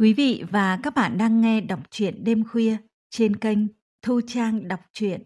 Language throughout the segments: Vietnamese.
Quý vị và các bạn đang nghe đọc truyện đêm khuya trên kênh Thu Trang đọc truyện.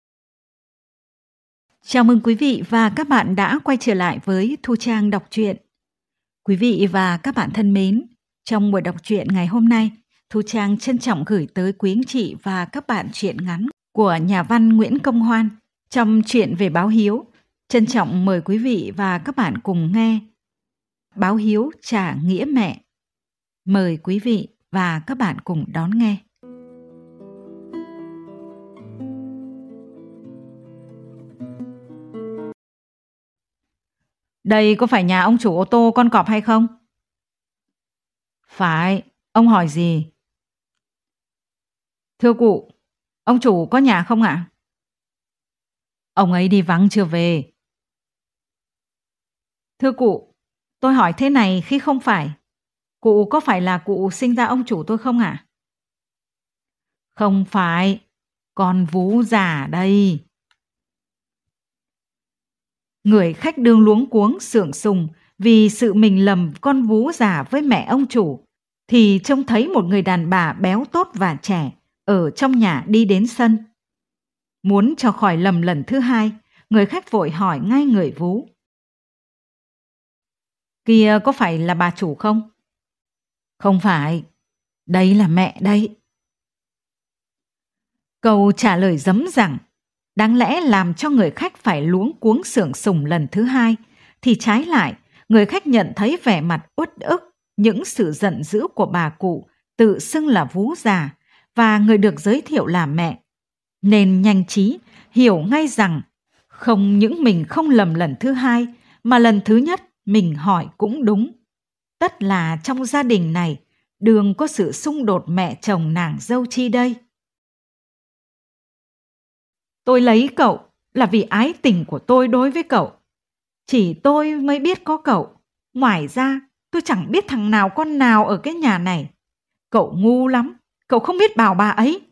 Chào mừng quý vị và các bạn đã quay trở lại với Thu Trang đọc truyện. Quý vị và các bạn thân mến, trong buổi đọc truyện ngày hôm nay, Thu Trang trân trọng gửi tới quý anh chị và các bạn truyện ngắn của nhà văn Nguyễn Công Hoan trong truyện về báo hiếu. Trân trọng mời quý vị và các bạn cùng nghe Báo hiếu trả nghĩa mẹ. Mời quý vị và các bạn cùng đón nghe. Đây có phải nhà ông chủ ô tô con cọp hay không? Phải, ông hỏi gì? Thưa cụ, ông chủ có nhà không ạ? Ông ấy đi vắng chưa về. Thưa cụ, tôi hỏi thế này khi không phải. Cụ có phải là cụ sinh ra ông chủ tôi không ạ? Không phải, con vú già đây. Người khách đương luống cuống sượng sùng vì sự mình lầm con vú già với mẹ ông chủ, thì trông thấy một người đàn bà béo tốt và trẻ ở trong nhà đi đến sân. Muốn cho khỏi lầm lần thứ hai, người khách vội hỏi ngay người vú. Kia có phải là bà chủ không? Không phải, đây là mẹ đây. Câu trả lời rấm rằng đáng lẽ làm cho người khách phải luống cuống sượng sùng lần thứ hai, thì trái lại, người khách nhận thấy vẻ mặt uất ức, những sự giận dữ của bà cụ tự xưng là vú già và người được giới thiệu là mẹ, nên nhanh trí hiểu ngay rằng không những mình không lầm lần thứ hai, mà lần thứ nhất mình hỏi cũng đúng. Tất là trong gia đình này đương có sự xung đột mẹ chồng nàng dâu chi đây. Tôi lấy cậu là vì ái tình của tôi đối với cậu. Chỉ tôi mới biết có cậu. Ngoài ra, tôi chẳng biết thằng nào con nào ở cái nhà này. Cậu ngu lắm, cậu không biết bảo bà ấy.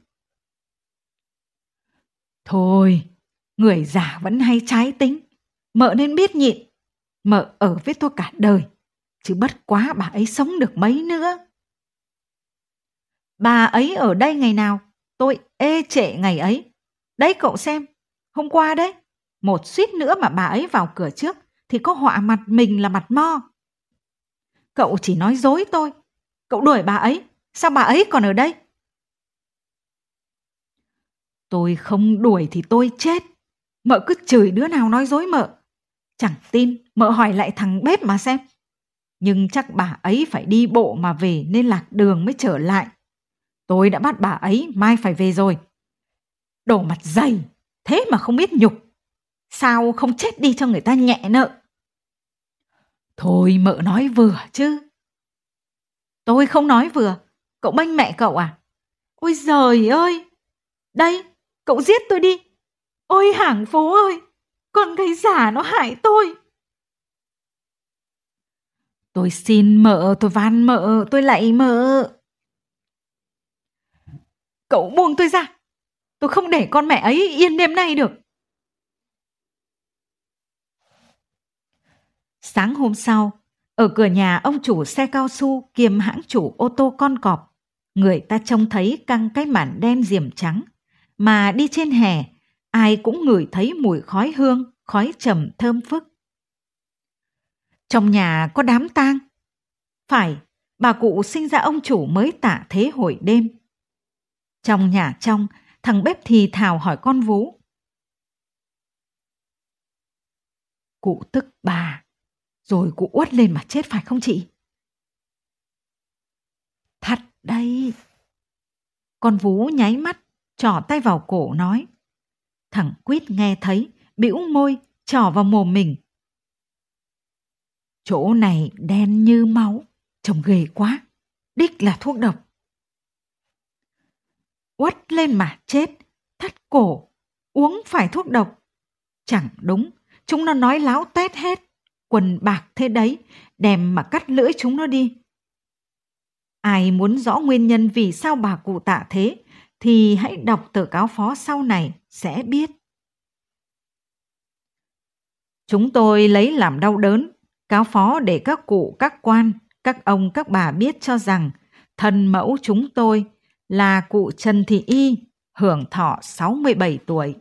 Thôi, người già vẫn hay trái tính. Mợ nên biết nhịn. Mợ ở với tôi cả đời, chứ bất quá bà ấy sống được mấy nữa. Bà ấy ở đây ngày nào, tôi ê trệ ngày ấy. Đấy cậu xem, hôm qua đấy, một suýt nữa mà bà ấy vào cửa trước thì có họa mặt mình là mặt mo. Cậu chỉ nói dối tôi, cậu đuổi bà ấy, sao bà ấy còn ở đây? Tôi không đuổi thì tôi chết. Mợ cứ chửi đứa nào nói dối mợ. Chẳng tin, mợ hỏi lại thằng bếp mà xem. Nhưng chắc bà ấy phải đi bộ mà về nên lạc đường mới trở lại. Tôi đã bắt bà ấy, mai phải về rồi. Đổ mặt dày, thế mà không biết nhục. Sao không chết đi cho người ta nhẹ nợ? Thôi mợ nói vừa chứ. Tôi không nói vừa, cậu bênh mẹ cậu à? Ôi giời ơi, đây, cậu giết tôi đi. Ôi hàng phố ơi, con gái giả nó hại tôi. Tôi xin mợ, tôi van mợ, tôi lạy mợ. Cậu buông tôi ra, tôi không để con mẹ ấy yên đêm nay được. Sáng hôm sau, ở cửa nhà ông chủ xe cao su kiêm hãng chủ ô tô con cọp, người ta trông thấy căng cái màn đen diềm trắng, mà đi trên hè, ai cũng ngửi thấy mùi khói hương, khói trầm thơm phức. Trong nhà có đám tang. Phải, bà cụ sinh ra ông chủ mới tạ thế hồi đêm. Trong nhà trong, thằng bếp thì thào hỏi con vú. Cụ tức bà, rồi cụ uất lên mà chết phải không chị? Thật đây. Con vú nháy mắt, trỏ tay vào cổ nói. Thằng Quýt nghe thấy, bĩu môi, trỏ vào mồm mình. Chỗ này đen như máu, trông ghê quá, đích là thuốc độc. Uất lên mà chết, thắt cổ, uống phải thuốc độc. Chẳng đúng, chúng nó nói láo tét hết, quần bạc thế đấy, đem mà cắt lưỡi chúng nó đi. Ai muốn rõ nguyên nhân vì sao bà cụ tạ thế, thì hãy đọc tờ cáo phó sau này sẽ biết. Chúng tôi lấy làm đau đớn, cáo phó để các cụ, các quan, các ông, các bà biết cho rằng thân mẫu chúng tôi là cụ Trần Thị Y, hưởng thọ 67 tuổi.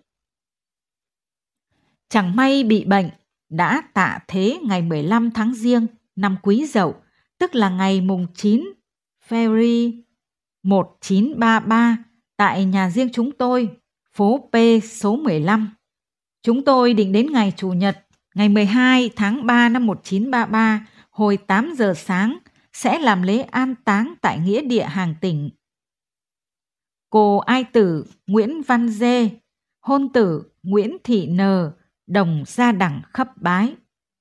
Chẳng may bị bệnh, đã tạ thế ngày 15 tháng Giêng năm Quý Dậu, tức là ngày mùng 9 February 1933 tại nhà riêng chúng tôi, phố P số 15. Chúng tôi định đến ngày Chủ nhật, ngày 12 tháng 3 năm 1933, hồi 8 giờ sáng, sẽ làm lễ an táng tại nghĩa địa Hàng Tỉnh. Cô ai tử Nguyễn Văn Dê, hôn tử Nguyễn Thị N, đồng gia đẳng khấp bái.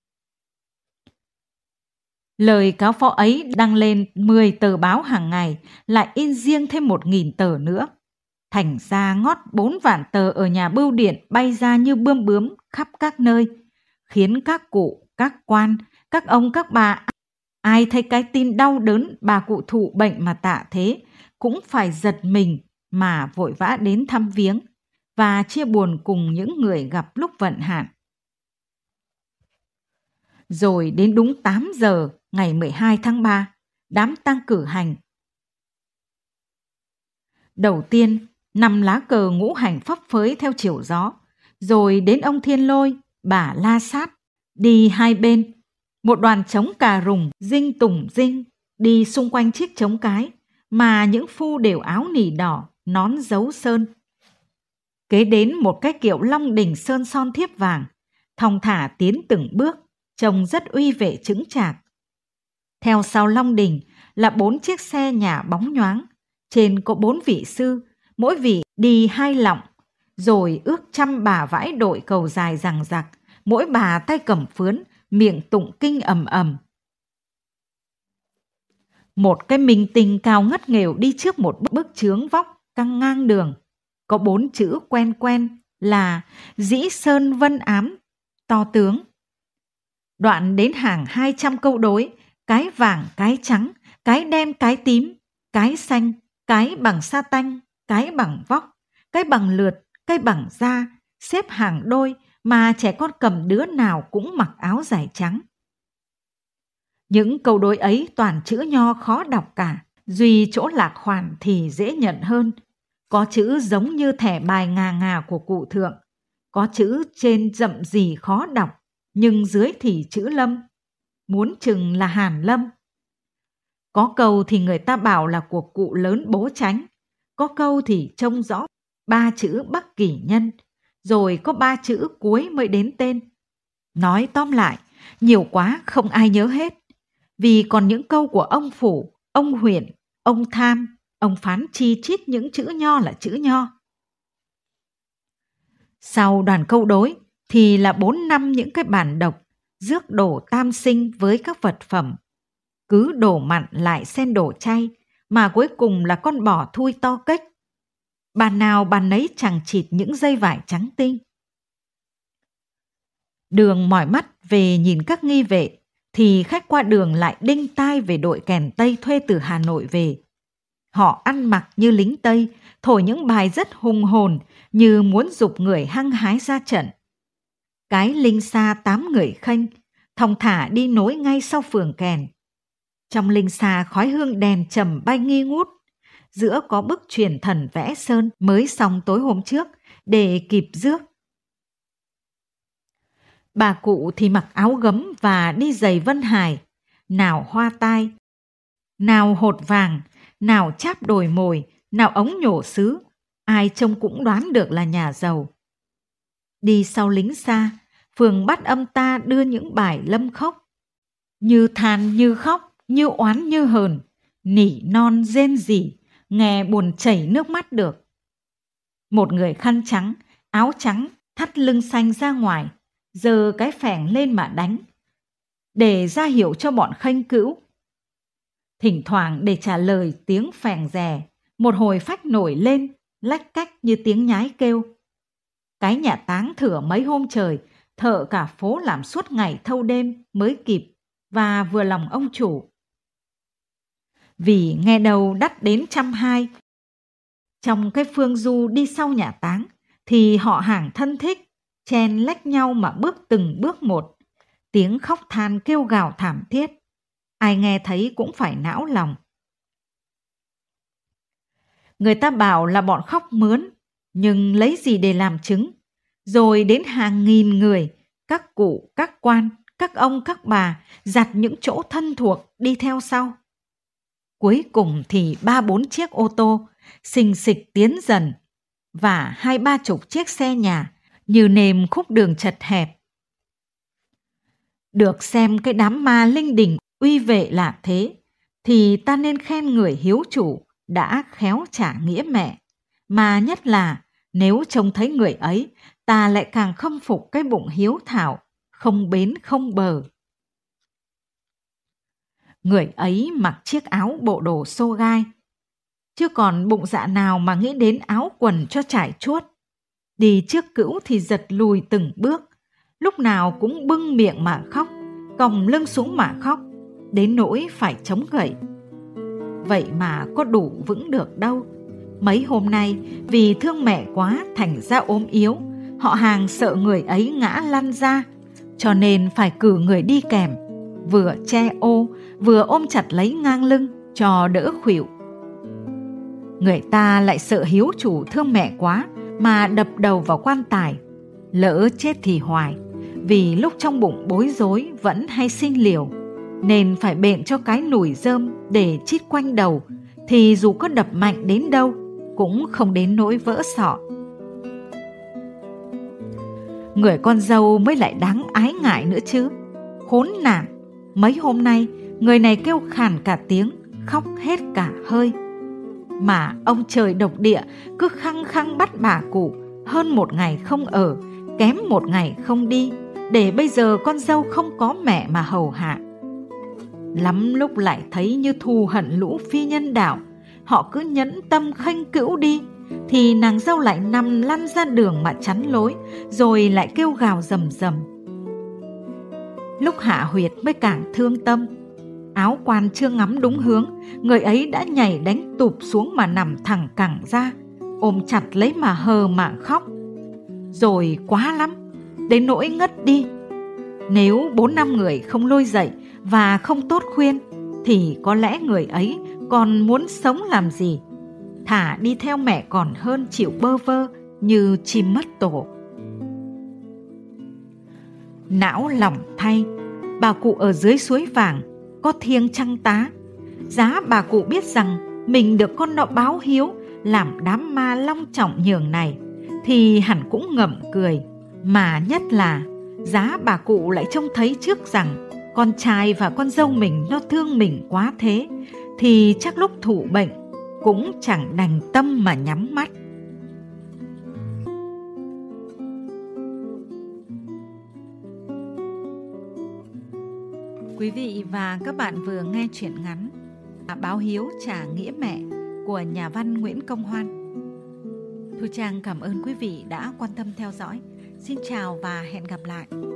Lời cáo phó ấy đăng lên 10 tờ báo hàng ngày, lại in riêng thêm 1.000 tờ nữa. Thành ra ngót 4 vạn tờ ở nhà bưu điện bay ra như bươm bướm khắp các nơi, khiến các cụ, các quan, các ông, các bà, ai thấy cái tin đau đớn bà cụ thụ bệnh mà tạ thế, cũng phải giật mình mà vội vã đến thăm viếng và chia buồn cùng những người gặp lúc vận hạn. Rồi đến đúng 8 giờ ngày 12 tháng 3, đám tang cử hành. Đầu tiên, 5 lá cờ ngũ hành phấp phới theo chiều gió, rồi đến ông Thiên Lôi, bà La Sát, đi hai bên. Một đoàn trống cà rùng, dinh tùng dinh, đi xung quanh chiếc trống cái, mà những phu đều áo nỉ đỏ, nón dấu sơn. Kế đến một cái kiệu long đỉnh sơn son thiếp vàng, thong thả tiến từng bước, trông rất uy vệ chững chạc. Theo sau long đỉnh là 4 chiếc xe nhà bóng nhoáng, trên có 4 vị sư, mỗi vị đi 2 lọng, rồi ước trăm bà vãi đội cầu dài rằng rặc, mỗi bà tay cầm phướn, miệng tụng kinh ầm ầm. Một cái minh tinh cao ngất nghèo đi trước một bức chướng vóc căng ngang đường, có 4 chữ quen quen là Dĩ Sơn Vân Ám, to tướng. Đoạn đến hàng 200 câu đối, cái vàng, cái trắng, cái đen, cái tím, cái xanh, cái bằng sa tanh, cái bằng vóc, cái bằng lượt, cái bằng da, xếp hàng đôi mà trẻ con cầm đứa nào cũng mặc áo dài trắng. Những câu đối ấy toàn chữ nho khó đọc cả, duy chỗ lạc khoản thì dễ nhận hơn. Có chữ giống như thẻ bài ngà ngà của cụ thượng, có chữ trên rậm rì khó đọc, nhưng dưới thì chữ Lâm, muốn chừng là Hàn Lâm. Có câu thì người ta bảo là của cụ lớn Bố Chánh, có câu thì trông rõ 3 chữ Bắc Kỷ Nhân, rồi có 3 chữ cuối mới đến tên. Nói tóm lại, nhiều quá không ai nhớ hết, vì còn những câu của ông Phủ, ông Huyện, ông Tham, ông phán chi chít những chữ nho là chữ nho. Sau đoàn câu đối thì là 4 năm những cái bản độc, rước đổ tam sinh với các vật phẩm. Cứ đổ mặn lại xen đổ chay, mà cuối cùng là con bò thui to cách. Bàn nào bàn nấy chằng chịt những dây vải trắng tinh. Đường mỏi mắt về nhìn các nghi vệ, thì khách qua đường lại đinh tai về đội kèn Tây thuê từ Hà Nội về. Họ ăn mặc như lính Tây, thổi những bài rất hùng hồn như muốn giục người hăng hái ra trận. Cái linh xa 8 người khênh, thong thả đi nối ngay sau phường kèn. Trong linh xa khói hương đèn trầm bay nghi ngút, giữa có bức truyền thần vẽ sơn mới xong tối hôm trước để kịp rước. Bà cụ thì mặc áo gấm và đi giày Vân Hải, nào hoa tai, nào hột vàng, nào cháp đồi mồi, nào ống nhổ sứ, ai trông cũng đoán được là nhà giàu. Đi sau lính xa, phường Bát Âm ta đưa những bài lâm khóc, như than như khóc, như oán như hờn, nỉ non rên rỉ, nghe buồn chảy nước mắt được. Một người khăn trắng, áo trắng, thắt lưng xanh ra ngoài, giơ cái phẻng lên mà đánh, để ra hiệu cho bọn khênh cữu. Thỉnh thoảng để trả lời tiếng phèn rè, một hồi phách nổi lên, lách cách như tiếng nhái kêu. Cái nhà táng thửa mấy hôm trời, thợ cả phố làm suốt ngày thâu đêm mới kịp và vừa lòng ông chủ. Vì nghe đầu đắt đến 120. Trong cái phương du đi sau nhà táng thì họ hàng thân thích, chen lách nhau mà bước từng bước một. Tiếng khóc than kêu gào thảm thiết, ai nghe thấy cũng phải não lòng. Người ta bảo là bọn khóc mướn, nhưng lấy gì để làm chứng? Rồi đến hàng nghìn người, các cụ, các quan, các ông, các bà, giặt những chỗ thân thuộc đi theo sau. Cuối cùng thì 3-4 chiếc ô tô, xình xịch tiến dần, và 20-30 chiếc xe nhà như nềm khúc đường chật hẹp. Được xem cái đám ma linh đình uy vệ là thế, thì ta nên khen người hiếu chủ đã khéo trả nghĩa mẹ. Mà nhất là nếu trông thấy người ấy, ta lại càng khâm phục cái bụng hiếu thảo, không bến không bờ. Người ấy mặc chiếc áo bộ đồ xô gai, chứ còn bụng dạ nào mà nghĩ đến áo quần cho trải chuốt. Đi trước cữu thì giật lùi từng bước, lúc nào cũng bưng miệng mà khóc, còng lưng xuống mà khóc, đến nỗi phải chống gậy. Vậy mà có đủ vững được đâu. Mấy hôm nay vì thương mẹ quá thành ra ốm yếu, họ hàng sợ người ấy ngã lăn ra, cho nên phải cử người đi kèm, vừa che ô vừa ôm chặt lấy ngang lưng cho đỡ khuỵu. Người ta lại sợ hiếu chủ thương mẹ quá mà đập đầu vào quan tài, lỡ chết thì hoài, vì lúc trong bụng bối rối vẫn hay sinh liều, nên phải bện cho cái nùi rơm để chít quanh đầu, thì dù có đập mạnh đến đâu cũng không đến nỗi vỡ sọ. Người con dâu mới lại đáng ái ngại nữa chứ. Khốn nạn, mấy hôm nay người này kêu khàn cả tiếng, khóc hết cả hơi. Mà ông trời độc địa cứ khăng khăng bắt bà cụ hơn 1 ngày không ở, kém 1 ngày không đi, để bây giờ con dâu không có mẹ mà hầu hạ. Lắm lúc lại thấy như thù hận lũ phi nhân đạo, họ cứ nhẫn tâm khênh cữu đi, thì nàng dâu lại nằm lăn ra đường mà chắn lối, rồi lại kêu gào rầm rầm. Lúc hạ huyệt mới càng thương tâm. Áo quan chưa ngắm đúng hướng, người ấy đã nhảy đánh tụp xuống mà nằm thẳng cẳng ra, ôm chặt lấy mà hờ mà khóc. Rồi quá lắm, đến nỗi ngất đi. Nếu 4-5 người không lôi dậy và không tốt khuyên, thì có lẽ người ấy còn muốn sống làm gì. Thả đi theo mẹ còn hơn chịu bơ vơ như chim mất tổ. Não lòng thay, bà cụ ở dưới suối vàng có thiêng trăng tá. Giá bà cụ biết rằng mình được con nọ báo hiếu làm đám ma long trọng nhường này, thì hẳn cũng ngậm cười. Mà nhất là giá bà cụ lại trông thấy trước rằng con trai và con dâu mình nó thương mình quá thế, thì chắc lúc thụ bệnh cũng chẳng đành tâm mà nhắm mắt. Quý vị và các bạn vừa nghe truyện ngắn Báo hiếu trả nghĩa mẹ của nhà văn Nguyễn Công Hoan. Thu Trang cảm ơn quý vị đã quan tâm theo dõi. Xin chào và hẹn gặp lại.